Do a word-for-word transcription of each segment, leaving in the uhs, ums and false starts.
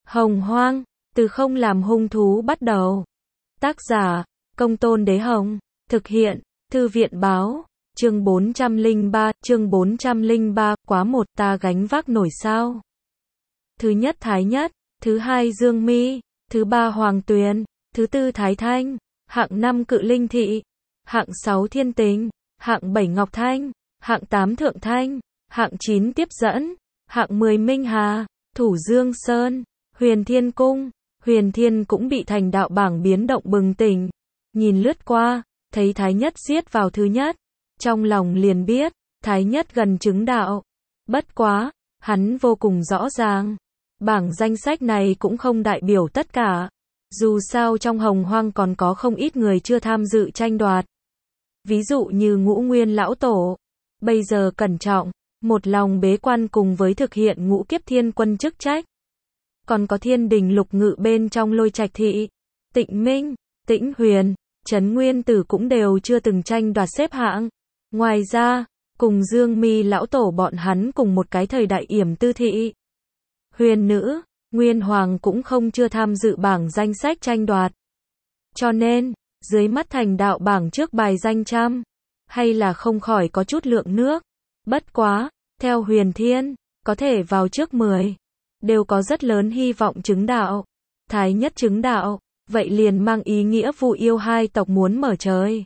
Hồng Hoang, từ không làm hung thú bắt đầu. Tác giả, Công Tôn Đế Hồng. Thực hiện, Thư viện Báo. Chương bốn trăm lẻ ba, chương bốn trăm lẻ ba, quá một ta gánh vác nổi sao. Thứ nhất Thái Nhất, thứ hai Dương Mi, thứ ba Hoàng Tuyền, thứ tư Thái Thanh, hạng năm Cự Linh Thị, hạng sáu Thiên Tình, hạng bảy Ngọc Thanh, hạng tám Thượng Thanh, hạng chín Tiếp Dẫn, hạng mười Minh Hà, Thủ Dương Sơn, Huyền Thiên Cung. Huyền Thiên cũng bị thành đạo bảng biến động bừng tỉnh, nhìn lướt qua, thấy Thái Nhất giết vào thứ nhất, trong lòng liền biết, Thái Nhất gần chứng đạo. Bất quá, hắn vô cùng rõ ràng, bảng danh sách này cũng không đại biểu tất cả, dù sao trong Hồng Hoang còn có không ít người chưa tham dự tranh đoạt. Ví dụ như Ngũ Nguyên Lão Tổ, bây giờ cẩn trọng, một lòng bế quan cùng với thực hiện ngũ kiếp thiên quân chức trách. Còn có Thiên Đình Lục Ngự bên trong Lôi Trạch Thị, Tịnh Minh, Tĩnh Huyền, Trấn Nguyên Tử cũng đều chưa từng tranh đoạt xếp hạng. Ngoài ra, cùng Dương Mi Lão Tổ bọn hắn cùng một cái thời đại Yểm Tư Thị. Huyền Nữ, Nguyên Hoàng cũng không chưa tham dự bảng danh sách tranh đoạt. Cho nên, dưới mắt thành đạo bảng trước bài danh trăm, hay là không khỏi có chút lượng nước. Bất quá, theo Huyền Thiên, có thể vào trước mười, đều có rất lớn hy vọng chứng đạo. Thái Nhất chứng đạo, vậy liền mang ý nghĩa Vu Yêu hai tộc muốn mở trời.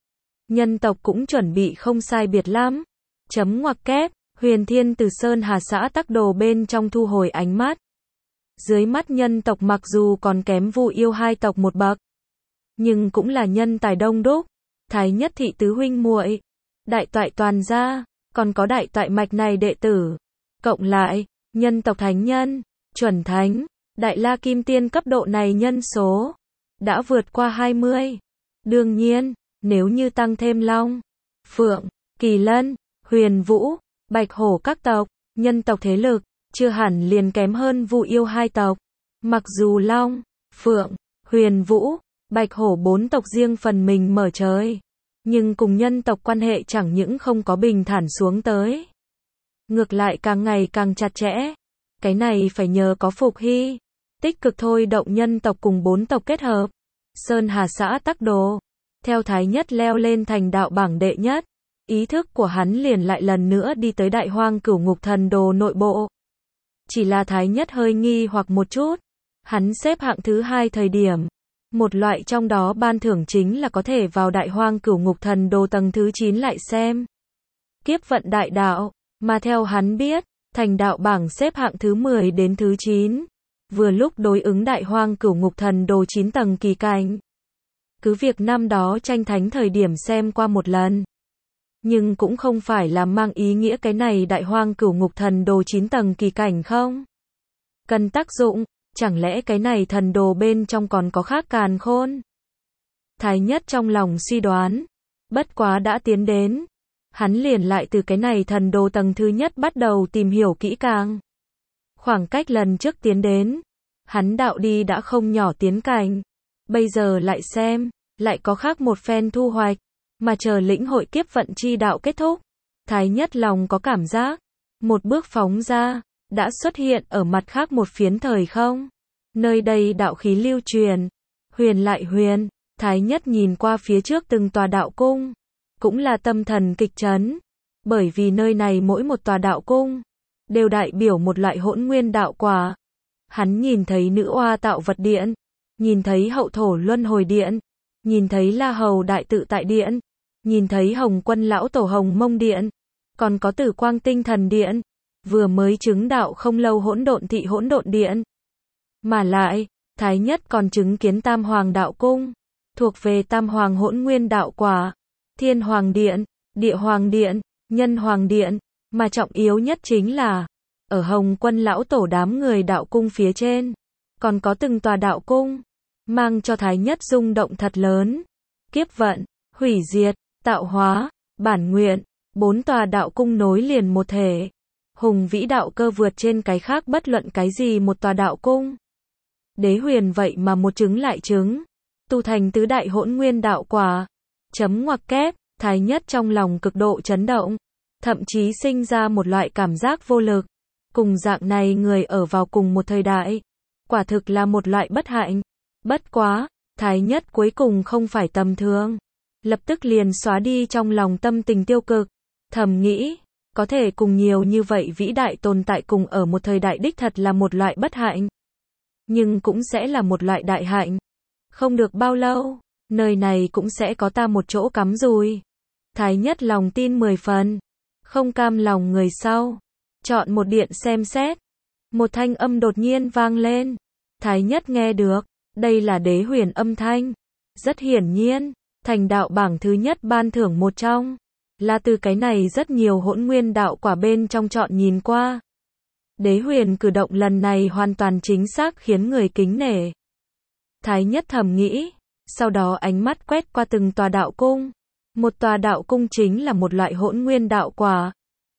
Nhân tộc cũng chuẩn bị không sai biệt lắm. Chấm ngoặc kép, Huyền Thiên từ Sơn Hà xã Tắc Đồ bên trong thu hồi ánh mắt. Dưới mắt nhân tộc mặc dù còn kém Vu Yêu hai tộc một bậc, nhưng cũng là nhân tài đông đúc. Thái Nhất thị tứ huynh muội, đại toại toàn gia, còn có đại toại mạch này đệ tử. Cộng lại, nhân tộc thánh nhân, chuẩn thánh, đại la kim tiên cấp độ này nhân số, đã vượt qua hai mươi. Đương nhiên, nếu như tăng thêm Long, Phượng, Kỳ Lân, Huyền Vũ, Bạch Hổ các tộc, nhân tộc thế lực, chưa hẳn liền kém hơn Vu Yêu hai tộc. Mặc dù Long, Phượng, Huyền Vũ, Bạch Hổ bốn tộc riêng phần mình mở trời, nhưng cùng nhân tộc quan hệ chẳng những không có bình thản xuống tới, ngược lại càng ngày càng chặt chẽ. Cái này phải nhờ có Phục Hy, tích cực thôi động nhân tộc cùng bốn tộc kết hợp. Sơn Hà xã Tắc Đồ, theo Thái Nhất leo lên thành đạo bảng đệ nhất, ý thức của hắn liền lại lần nữa đi tới Đại Hoang Cửu Ngục Thần Đồ nội bộ. Chỉ là Thái Nhất hơi nghi hoặc một chút, hắn xếp hạng thứ hai thời điểm, một loại trong đó ban thưởng chính là có thể vào Đại Hoang Cửu Ngục Thần Đồ tầng thứ chín lại xem kiếp vận đại đạo, mà theo hắn biết, thành đạo bảng xếp hạng thứ mười đến thứ chín, vừa lúc đối ứng Đại Hoang Cửu Ngục Thần Đồ chín tầng kỳ cảnh. Cứ việc năm đó tranh thánh thời điểm xem qua một lần, nhưng cũng không phải là mang ý nghĩa cái này Đại Hoang Cửu Ngục Thần Đồ chín tầng kỳ cảnh không cần tác dụng, chẳng lẽ cái này thần đồ bên trong còn có khác càn khôn? Thái Nhất trong lòng suy đoán, bất quá đã tiến đến, hắn liền lại từ cái này thần đồ tầng thứ nhất bắt đầu tìm hiểu kỹ càng. Khoảng cách lần trước tiến đến, hắn đạo đi đã không nhỏ tiến cảnh, bây giờ lại xem, lại có khác một phen thu hoạch, mà chờ lĩnh hội kiếp vận chi đạo kết thúc, Thái Nhất lòng có cảm giác, một bước phóng ra, đã xuất hiện ở mặt khác một phiến thời không. Nơi đây đạo khí lưu truyền, huyền lại huyền. Thái Nhất nhìn qua phía trước từng tòa đạo cung, cũng là tâm thần kịch chấn, bởi vì nơi này mỗi một tòa đạo cung đều đại biểu một loại hỗn nguyên đạo quả. Hắn nhìn thấy Nữ Oa Tạo Vật Điện, nhìn thấy Hậu Thổ Luân Hồi Điện, nhìn thấy La Hầu Đại Tự Tại Điện, nhìn thấy Hồng Quân Lão Tổ Hồng Mông Điện, còn có Tử Quang Tinh Thần Điện, vừa mới chứng đạo không lâu Hỗn Độn Thị Hỗn Độn Điện. Mà lại, Thái Nhất còn chứng kiến Tam Hoàng Đạo Cung, thuộc về Tam Hoàng Hỗn Nguyên Đạo Quả, Thiên Hoàng Điện, Địa Hoàng Điện, Nhân Hoàng Điện, mà trọng yếu nhất chính là, ở Hồng Quân Lão Tổ đám người đạo cung phía trên, còn có từng tòa đạo cung, mang cho Thái Nhất rung động thật lớn. Kiếp vận, hủy diệt, tạo hóa, bản nguyện, bốn tòa đạo cung nối liền một thể. Hùng vĩ đạo cơ vượt trên cái khác bất luận cái gì một tòa đạo cung. Đế huyền vậy mà một chứng lại chứng, tu thành tứ đại hỗn nguyên đạo quả. Chấm ngoặc kép, Thái Nhất trong lòng cực độ chấn động, thậm chí sinh ra một loại cảm giác vô lực. Cùng dạng này người ở vào cùng một thời đại, quả thực là một loại bất hạnh. Bất quá, Thái Nhất cuối cùng không phải tầm thường. Lập tức liền xóa đi trong lòng tâm tình tiêu cực. Thầm nghĩ, có thể cùng nhiều như vậy vĩ đại tồn tại cùng ở một thời đại đích thật là một loại bất hạnh. Nhưng cũng sẽ là một loại đại hạnh. Không được bao lâu, nơi này cũng sẽ có ta một chỗ cắm rùi. Thái Nhất lòng tin mười phần. Không cam lòng người sau. Chọn một điện xem xét. Một thanh âm đột nhiên vang lên. Thái Nhất nghe được. Đây là Đế Huyền âm thanh. Rất hiển nhiên, thành đạo bảng thứ nhất ban thưởng một trong. Là từ cái này rất nhiều hỗn nguyên đạo quả bên trong chọn nhìn qua. Đế Huyền cử động lần này hoàn toàn chính xác khiến người kính nể. Thái Nhất thầm nghĩ. Sau đó ánh mắt quét qua từng tòa đạo cung. Một tòa đạo cung chính là một loại hỗn nguyên đạo quả.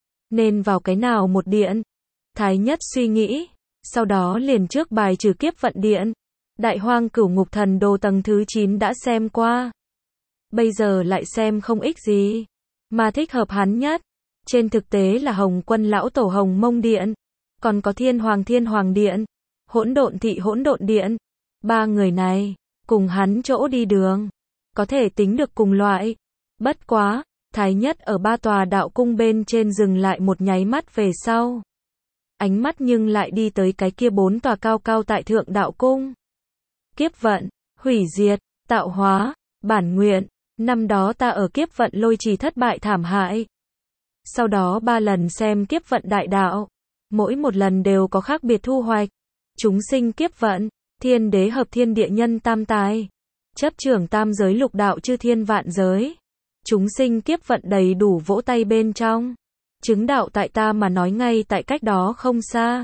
Nên vào cái nào một điện? Thái Nhất suy nghĩ. Sau đó liền trước bài trừ kiếp vận điện. Đại Hoang Cửu Ngục Thần Đồ tầng thứ chín đã xem qua. Bây giờ lại xem không ích gì. Mà thích hợp hắn nhất. Trên thực tế là Hồng Quân Lão Tổ Hồng Mông Điện. Còn có Thiên Hoàng Thiên Hoàng Điện. Hỗn Độn Thị Hỗn Độn Điện. Ba người này, cùng hắn chỗ đi đường. Có thể tính được cùng loại. Bất quá, Thái Nhất ở ba tòa đạo cung bên trên dừng lại một nháy mắt về sau. Ánh mắt nhưng lại đi tới cái kia bốn tòa cao cao tại thượng đạo cung. Kiếp vận, hủy diệt, tạo hóa, bản nguyện. Năm đó ta ở kiếp vận lôi trì thất bại thảm hại. Sau đó ba lần xem kiếp vận đại đạo. Mỗi một lần đều có khác biệt thu hoạch. Chúng sinh kiếp vận, thiên đế hợp thiên địa nhân tam tài. Chấp trưởng tam giới lục đạo chư thiên vạn giới. Chúng sinh kiếp vận đầy đủ vỗ tay bên trong. Chứng đạo tại ta mà nói ngay tại cách đó không xa.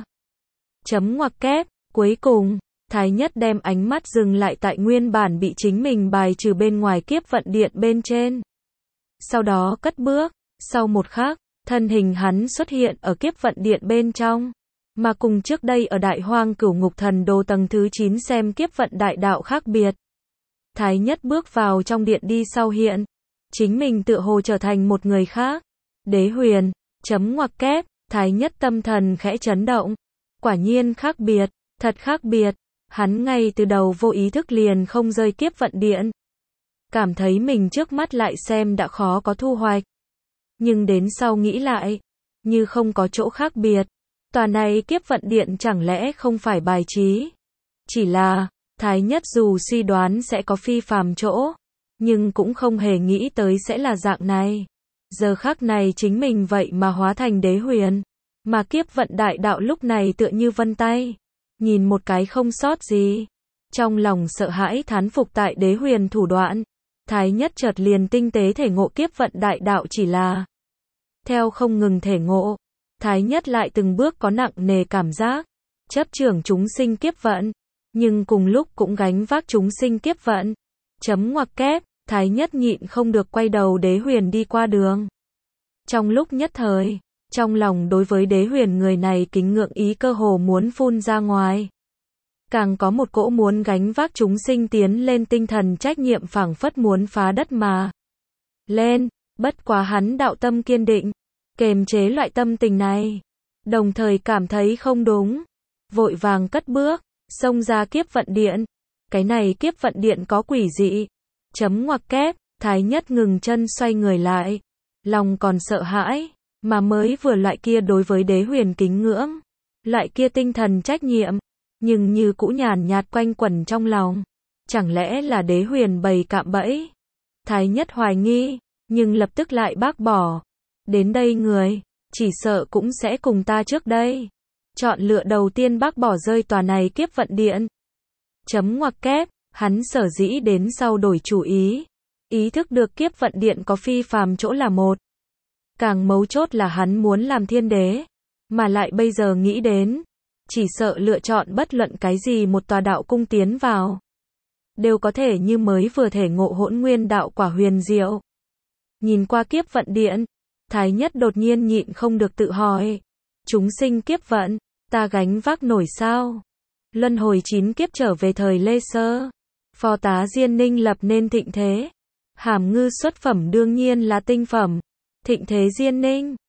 Chấm ngoặc kép, cuối cùng, Thái Nhất đem ánh mắt dừng lại tại nguyên bản bị chính mình bài trừ bên ngoài kiếp vận điện bên trên. Sau đó cất bước, sau một khắc, thân hình hắn xuất hiện ở kiếp vận điện bên trong. Mà cùng trước đây ở Đại Hoang Cửu Ngục Thần Đồ tầng thứ chín xem kiếp vận đại đạo khác biệt. Thái Nhất bước vào trong điện đi sau hiện. Chính mình tựa hồ trở thành một người khác. Đế Huyền, chấm ngoặc kép, Thái Nhất tâm thần khẽ chấn động. Quả nhiên khác biệt, thật khác biệt. Hắn ngay từ đầu vô ý thức liền không rơi kiếp vận điện. Cảm thấy mình trước mắt lại xem đã khó có thu hoạch. Nhưng đến sau nghĩ lại, như không có chỗ khác biệt. Tòa này kiếp vận điện chẳng lẽ không phải bài trí. Chỉ là, Thái Nhất dù suy đoán sẽ có phi phàm chỗ, nhưng cũng không hề nghĩ tới sẽ là dạng này. Giờ khắc này chính mình vậy mà hóa thành Đế Huyền. Mà kiếp vận đại đạo lúc này tựa như vân tay. Nhìn một cái không sót gì. Trong lòng sợ hãi thán phục tại Đế Huyền thủ đoạn. Thái Nhất chợt liền tinh tế thể ngộ kiếp vận đại đạo chỉ là. Theo không ngừng thể ngộ. Thái Nhất lại từng bước có nặng nề cảm giác. Chấp trưởng chúng sinh kiếp vận. Nhưng cùng lúc cũng gánh vác chúng sinh kiếp vận. Chấm ngoặc kép, Thái Nhất nhịn không được quay đầu Đế Huyền đi qua đường. Trong lúc nhất thời, trong lòng đối với Đế Huyền người này kính ngưỡng ý cơ hồ muốn phun ra ngoài. Càng có một cỗ muốn gánh vác chúng sinh tiến lên tinh thần trách nhiệm phảng phất muốn phá đất mà lên, bất quá hắn đạo tâm kiên định, kềm chế loại tâm tình này, đồng thời cảm thấy không đúng, vội vàng cất bước, xông ra kiếp vận điện. Cái này kiếp vận điện có quỷ dị. Chấm ngoặc kép, Thái Nhất ngừng chân xoay người lại, lòng còn sợ hãi, mà mới vừa loại kia đối với Đế Huyền kính ngưỡng, loại kia tinh thần trách nhiệm, nhưng như cũ nhàn nhạt quanh quẩn trong lòng. Chẳng lẽ là Đế Huyền bày cạm bẫy? Thái Nhất hoài nghi, nhưng lập tức lại bác bỏ. Đến đây người, chỉ sợ cũng sẽ cùng ta trước đây. Chọn lựa đầu tiên bác bỏ rơi tòa này kiếp vận điện. Chấm ngoặc kép, hắn sở dĩ đến sau đổi chủ ý. Ý thức được kiếp vận điện có phi phàm chỗ là một. Càng mấu chốt là hắn muốn làm thiên đế. Mà lại bây giờ nghĩ đến. Chỉ sợ lựa chọn bất luận cái gì một tòa đạo cung tiến vào. Đều có thể như mới vừa thể ngộ hỗn nguyên đạo quả huyền diệu. Nhìn qua kiếp vận điện. Thái Nhất đột nhiên nhịn không được tự hỏi. Chúng sinh kiếp vận, ta gánh vác nổi sao? Luân hồi chín kiếp trở về thời Lê Sơ. Phò tá Diên Ninh lập nên thịnh thế. Hàm ngư xuất phẩm đương nhiên là tinh phẩm. Thịnh thế Diên Ninh.